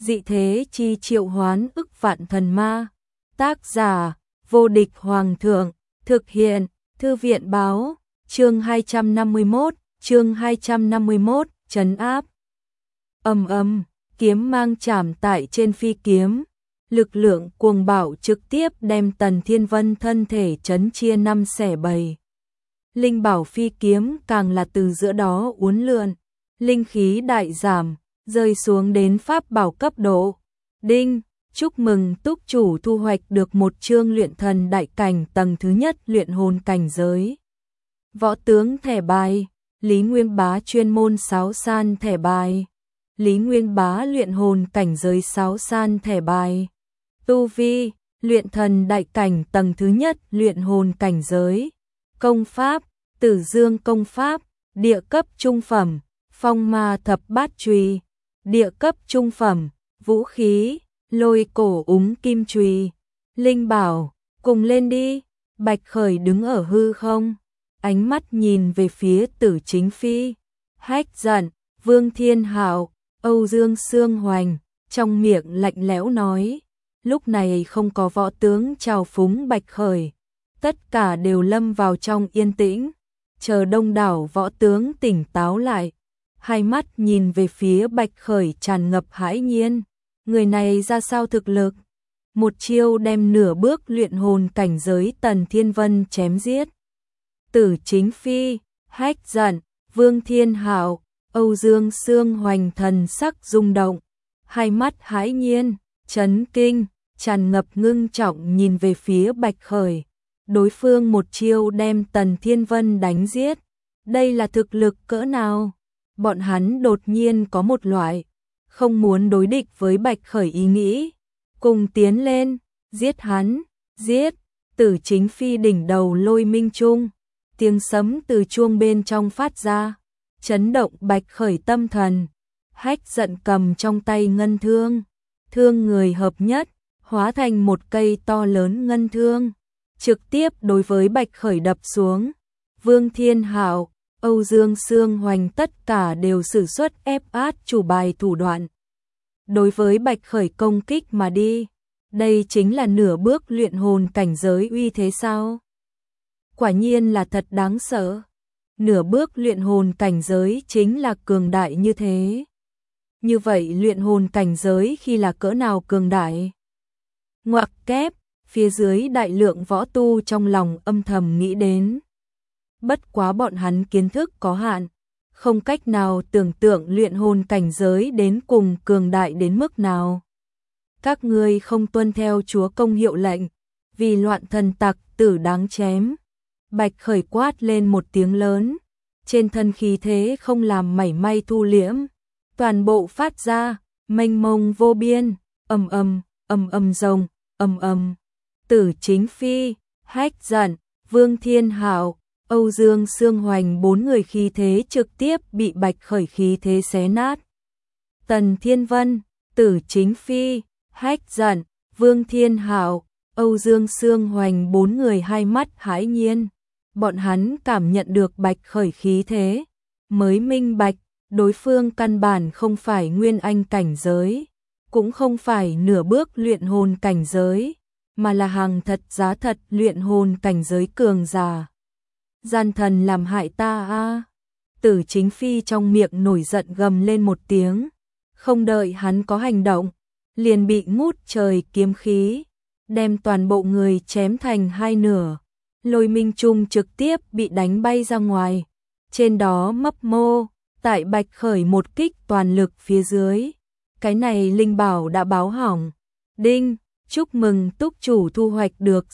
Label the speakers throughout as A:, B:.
A: dị thế chi triệu hoán ức vạn thần ma. Tác giả, vô địch hoàng thượng, thực hiện, thư viện báo, chương 251, trấn áp. Kiếm mang chạm tại trên phi kiếm, lực lượng cuồng bạo trực tiếp đem Tần Thiên Vân thân thể chấn chia 5 xẻ 7. Linh bảo phi kiếm càng là từ giữa đó uốn lượn, linh khí đại giảm, rơi xuống đến pháp bảo cấp độ. Đinh, chúc mừng túc chủ thu hoạch được một chương luyện thần đại cảnh tầng thứ nhất luyện hồn cảnh giới. Võ tướng thẻ bài, Lý Nguyên Bá chuyên môn sáo san thẻ bài. Lý Nguyên Bá luyện hồn cảnh giới sáo san thẻ bài. Tu vi, luyện thần đại cảnh tầng thứ nhất luyện hồn cảnh giới. Công pháp, Tử Dương công pháp, địa cấp trung phẩm, Phong Ma thập bát chùy, địa cấp trung phẩm, vũ khí, Lôi cổ úng kim chùy. Linh bảo, cùng lên đi. Bạch Khởi đứng ở hư không, ánh mắt nhìn về phía Tử Chính Phi, Hách Giận, Vương Thiên Hạo, Âu Dương Sương Hoành, trong miệng lạnh lẽo nói. Lúc này không có võ tướng chào phúng Bạch Khởi, tất cả đều lâm vào trong yên tĩnh, chờ đông đảo võ tướng tỉnh táo lại, hai mắt nhìn về phía Bạch Khởi tràn ngập hãi nhiên. Người này ra sao thực lực? Một chiêu đem nửa bước luyện hồn cảnh giới Tần Thiên Vân chém giết. Tử Chính Phi, Hách Giận, Vương Thiên Hạo, Âu Dương Sương Hoành thần sắc rung động, hai mắt hãi nhiên, chấn kinh, tràn ngập ngưng trọng nhìn về phía Bạch Khởi. Đối phương một chiêu đem Tần Thiên Vân đánh giết. Đây là thực lực cỡ nào? Bọn hắn đột nhiên có một loại không muốn đối địch với Bạch Khởi ý nghĩ. Cùng tiến lên, giết hắn, giết. Tử Chính Phi đỉnh đầu lôi minh trung, tiếng sấm từ chuông bên trong phát ra, chấn động Bạch Khởi tâm thần. Hách Giận cầm trong tay ngân thương, thương người hợp nhất, hóa thành một cây to lớn ngân thương, trực tiếp đối với Bạch Khởi đập xuống. Vương Thiên Hạo, Âu Dương Sương Hoành tất cả đều sử xuất ép át chủ bài thủ đoạn. Đối với Bạch Khởi công kích mà đi. Đây chính là nửa bước luyện hồn cảnh giới uy thế sao? Quả nhiên là thật đáng sợ. Nửa bước luyện hồn cảnh giới chính là cường đại như thế. Như vậy luyện hồn cảnh giới khi là cỡ nào cường đại? Ngoặc kép, phía dưới đại lượng võ tu trong lòng âm thầm nghĩ đến. Bất quá bọn hắn kiến thức có hạn, không cách nào tưởng tượng luyện hồn cảnh giới đến cùng cường đại đến mức nào. Các ngươi không tuân theo chúa công hiệu lệnh, vì loạn thần tặc tử đáng chém. Bạch Khởi quát lên một tiếng lớn, trên thân khí thế không làm mảy may thu liễm, toàn bộ phát ra, mênh mông vô biên, rồng, Tử Chính Phi, Hách Giận, Vương Thiên Hạo, Âu Dương Sương Hoành bốn người khí thế trực tiếp bị Bạch Khởi khí thế xé nát. Tần Thiên Vân, Tử Chính Phi, Hách Giận, Vương Thiên Hạo, Âu Dương Sương Hoành bốn người hai mắt hãi nhiên. Bọn hắn cảm nhận được Bạch Khởi khí thế, mới minh bạch, đối phương căn bản không phải nguyên anh cảnh giới, cũng không phải nửa bước luyện hồn cảnh giới, mà là hàng thật giá thật luyện hồn cảnh giới cường giả. Gian thần làm hại ta a! Tử Chính Phi trong miệng nổi giận gầm lên một tiếng, không đợi hắn có hành động, liền bị ngút trời kiếm khí, đem toàn bộ người chém thành hai nửa. Lôi minh trung trực tiếp bị đánh bay ra ngoài, trên đó mấp mô, tại Bạch Khởi một kích toàn lực phía dưới. Cái này linh bảo đã báo hỏng. Đinh, chúc mừng túc chủ thu hoạch được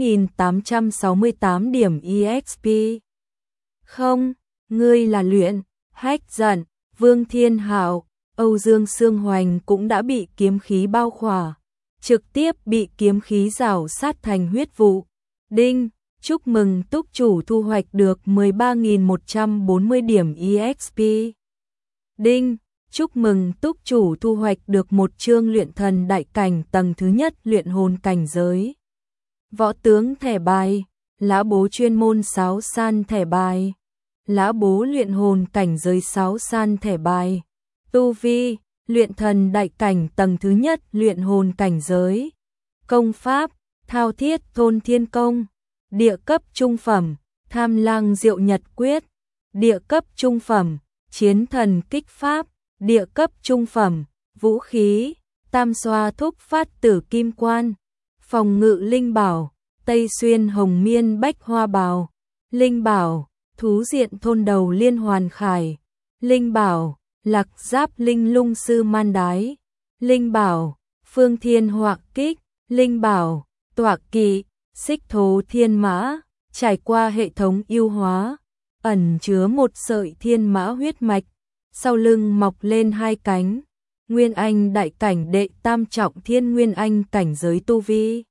A: 6.868 điểm EXP. Không, ngươi là luyện, Hách Giận, Vương Thiên Hạo, Âu Dương Sương Hoành cũng đã bị kiếm khí bao khỏa, trực tiếp bị kiếm khí rào sát thành huyết vụ. Đinh, chúc mừng túc chủ thu hoạch được 13.140 điểm EXP. Đinh, chúc mừng túc chủ thu hoạch được một chương luyện thần đại cảnh tầng thứ nhất luyện hồn cảnh giới. Võ tướng thẻ bài, Lã Bố chuyên môn sáo san thẻ bài. Lã Bố luyện hồn cảnh giới sáo san thẻ bài. Tu vi, luyện thần đại cảnh tầng thứ nhất, luyện hồn cảnh giới. Công pháp, thao thiết thôn thiên công. Địa cấp trung phẩm, tham lang diệu nhật quyết. Địa cấp trung phẩm, chiến thần kích pháp. Địa cấp trung phẩm, vũ khí, tam xoa thúc phát tử kim quan. Phòng ngự linh bảo, Tây Xuyên hồng miên bách hoa bào. Linh bảo, thú diện thôn đầu liên hoàn khải. Linh bảo, lạc giáp linh lung sư man đái. Linh bảo, phương thiên họa kích. Linh bảo, tọa kỵ, xích thố thiên mã. Trải qua hệ thống ưu hóa, ẩn chứa một sợi thiên mã huyết mạch, sau lưng mọc lên hai cánh. Nguyên Anh đại cảnh đệ tam trọng thiên Nguyên Anh cảnh giới tu vi.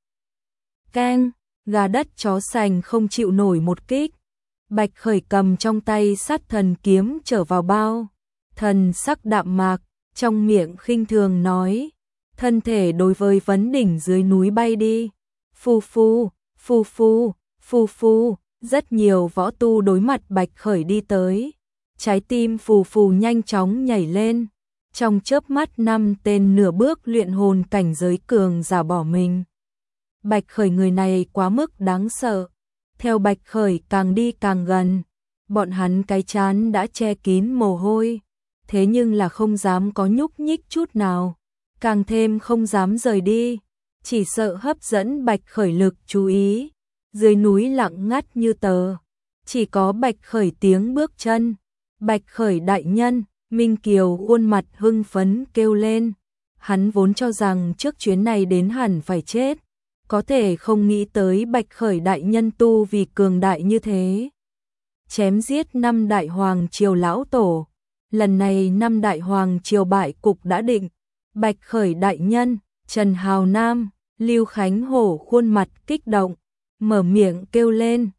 A: Keng, gà đất chó sành không chịu nổi một kích. Bạch Khởi cầm trong tay sát thần kiếm trở vào bao. Thần sắc đạm mạc, trong miệng khinh thường nói. Thân thể đối với vấn đỉnh dưới núi bay đi. Phù phù, phù phù, phù phù, rất nhiều võ tu đối mặt Bạch Khởi đi tới. Trái tim phù phù nhanh chóng nhảy lên. Trong chớp mắt 5 tên nửa bước luyện hồn cảnh giới cường giả bỏ mình. Bạch Khởi người này quá mức đáng sợ. Theo Bạch Khởi càng đi càng gần, bọn hắn cái trán đã che kín mồ hôi, thế nhưng là không dám có nhúc nhích chút nào, càng thêm không dám rời đi, chỉ sợ hấp dẫn Bạch Khởi lực chú ý. Dưới núi lặng ngắt như tờ, chỉ có Bạch Khởi tiếng bước chân. Bạch Khởi đại nhân, Minh Kiều khuôn mặt hưng phấn kêu lên. Hắn vốn cho rằng trước chuyến này đến hẳn phải chết, có thể không nghĩ tới Bạch Khởi đại nhân tu vì cường đại như thế. Chém giết 5 đại hoàng triều lão tổ, lần này 5 đại hoàng triều bại cục đã định. Bạch Khởi đại nhân, Trần Hào Nam, Lưu Khánh Hổ khuôn mặt kích động, mở miệng kêu lên.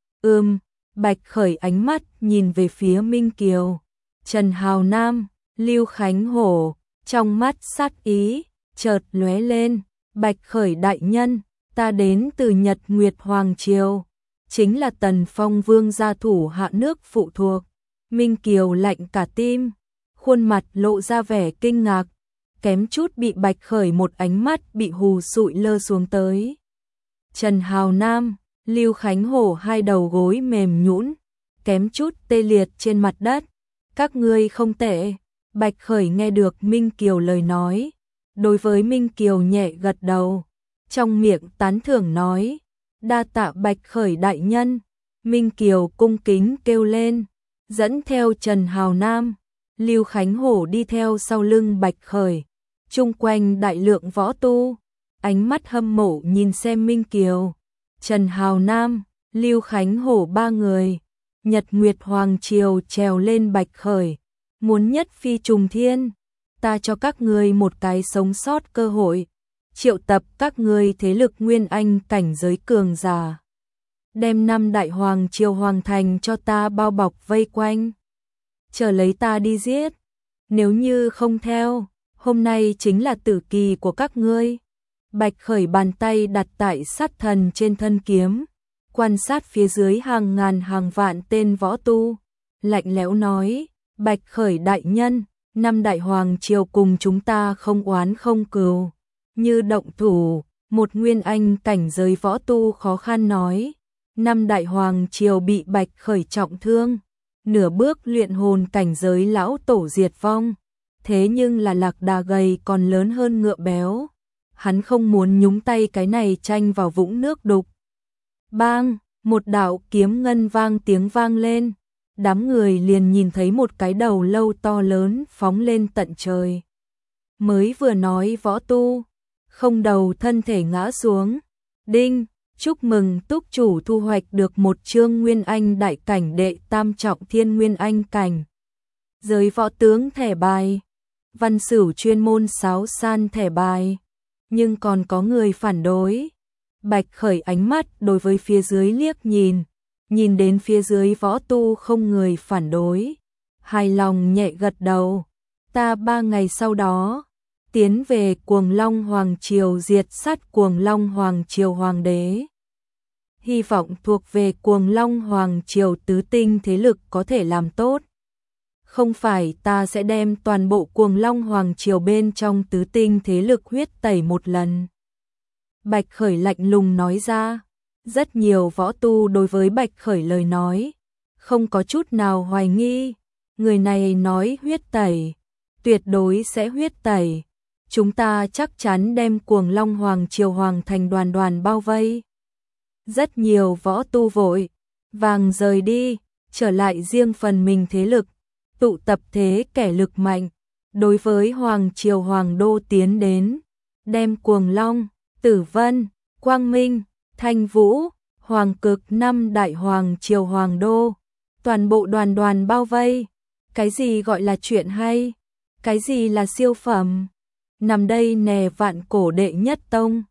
A: Bạch Khởi ánh mắt nhìn về phía Minh Kiều, Trần Hào Nam, Lưu Khánh Hổ, trong mắt sát ý chợt lóe lên. Bạch Khởi đại nhân, ta đến từ Nhật Nguyệt Hoàng Triều, chính là Tần Phong Vương gia thủ hạ nước phụ thuộc. Minh Kiều lạnh cả tim, khuôn mặt lộ ra vẻ kinh ngạc, kém chút bị Bạch Khởi một ánh mắt bị hù sụi lơ xuống tới. Trần Hào Nam, Lưu Khánh Hổ hai đầu gối mềm nhũn, kém chút tê liệt trên mặt đất. Các ngươi không tệ. Bạch Khởi nghe được Minh Kiều lời nói, đối với Minh Kiều nhẹ gật đầu, trong miệng tán thưởng nói. Đa tạ Bạch Khởi đại nhân. Minh Kiều cung kính kêu lên, dẫn theo Trần Hào Nam, Lưu Khánh Hổ đi theo sau lưng Bạch Khởi. Chung quanh đại lượng võ tu, ánh mắt hâm mộ nhìn xem Minh Kiều, Trần Hào Nam, Lưu Khánh Hổ ba người. Nhật Nguyệt Hoàng Triều trèo lên Bạch Khởi, muốn nhất phi trùng thiên. Ta cho các ngươi một cái sống sót cơ hội, triệu tập các ngươi thế lực Nguyên Anh cảnh giới cường giả, đem 5 đại hoàng triều hoàng thành cho ta bao bọc vây quanh, chờ lấy ta đi giết. Nếu như không theo, hôm nay chính là tử kỳ của các ngươi. Bạch Khởi bàn tay đặt tại sát thần trên thân kiếm, quan sát phía dưới hàng ngàn hàng vạn tên võ tu, lạnh lẽo nói. Bạch Khởi đại nhân, 5 đại hoàng triều cùng chúng ta không oán không cừu, như động thủ. Một Nguyên Anh cảnh giới võ tu khó khăn nói. 5 đại hoàng triều bị Bạch Khởi trọng thương, nửa bước luyện hồn cảnh giới lão tổ diệt vong, thế nhưng là lạc đà gầy còn lớn hơn ngựa béo, hắn không muốn nhúng tay cái này tranh vào vũng nước đục. Bang, một đạo kiếm ngân vang tiếng vang lên, đám người liền nhìn thấy một cái đầu lâu to lớn phóng lên tận trời. Mới vừa nói võ tu, không đầu thân thể ngã xuống. Đinh, chúc mừng túc chủ thu hoạch được một chương Nguyên Anh đại cảnh đệ tam trọng thiên Nguyên Anh cảnh. Giới võ tướng thẻ bài, văn sửu chuyên môn sáo san thẻ bài, nhưng còn có người phản đối. Bạch Khởi ánh mắt đối với phía dưới liếc nhìn, nhìn đến phía dưới võ tu không người phản đối, hài lòng nhẹ gật đầu. Ta 3 ngày sau đó tiến về Cuồng Long Hoàng Triều diệt sát Cuồng Long Hoàng Triều Hoàng đế. Hy vọng thuộc về Cuồng Long Hoàng Triều tứ tinh thế lực có thể làm tốt. không phải ta sẽ đem toàn bộ Cuồng Long Hoàng Triều bên trong tứ tinh thế lực huyết tẩy một lần. Bạch Khởi lạnh lùng nói ra, rất nhiều võ tu đối với Bạch Khởi lời nói, không có chút nào hoài nghi, người này nói huyết tẩy, tuyệt đối sẽ huyết tẩy, chúng ta chắc chắn đem Cuồng Long Hoàng Triều Hoàng thành đoàn đoàn bao vây. Rất nhiều võ tu vội vàng rời đi, trở lại riêng phần mình thế lực, tụ tập thế kẻ lực mạnh, đối với Hoàng Triều Hoàng Đô tiến đến, đem Cuồng Long, Tử Vân, Quang Minh, Thanh Vũ, Hoàng Cực năm đại Hoàng Triều Hoàng Đô, toàn bộ đoàn đoàn bao vây. Cái gì gọi là chuyện hay? Cái gì là siêu phẩm? Nằm đây nè Vạn Cổ đệ nhất tông.